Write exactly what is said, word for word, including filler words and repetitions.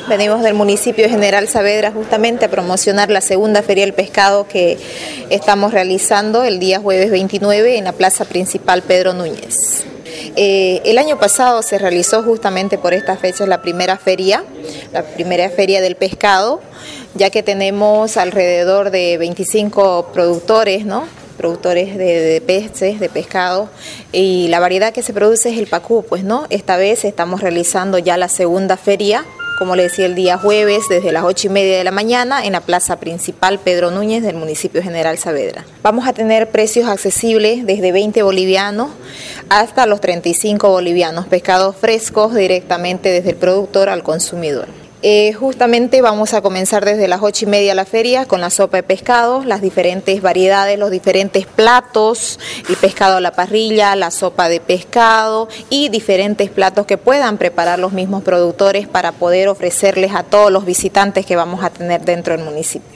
Venimos del municipio de General Saavedra justamente a promocionar la segunda Feria del Pescado que estamos realizando el día jueves veintinueve en la plaza principal Pedro Núñez. Eh, el año pasado se realizó justamente por estas fechas la primera feria, la primera feria del pescado, ya que tenemos alrededor de veinticinco productores, ¿no? productores de, de peces, de pescado, y la variedad que se produce es el pacú, pues, ¿no? Esta vez estamos realizando ya la segunda feria, como le decía, el día jueves desde las ocho y media de la mañana en la plaza principal Pedro Núñez del municipio de General Saavedra. Vamos a tener precios accesibles desde veinte bolivianos hasta los treinta y cinco bolivianos, pescados frescos directamente desde el productor al consumidor. Eh, justamente vamos a comenzar desde las ocho y media la feria con la sopa de pescado, las diferentes variedades, los diferentes platos, el pescado a la parrilla, la sopa de pescado y diferentes platos que puedan preparar los mismos productores para poder ofrecerles a todos los visitantes que vamos a tener dentro del municipio.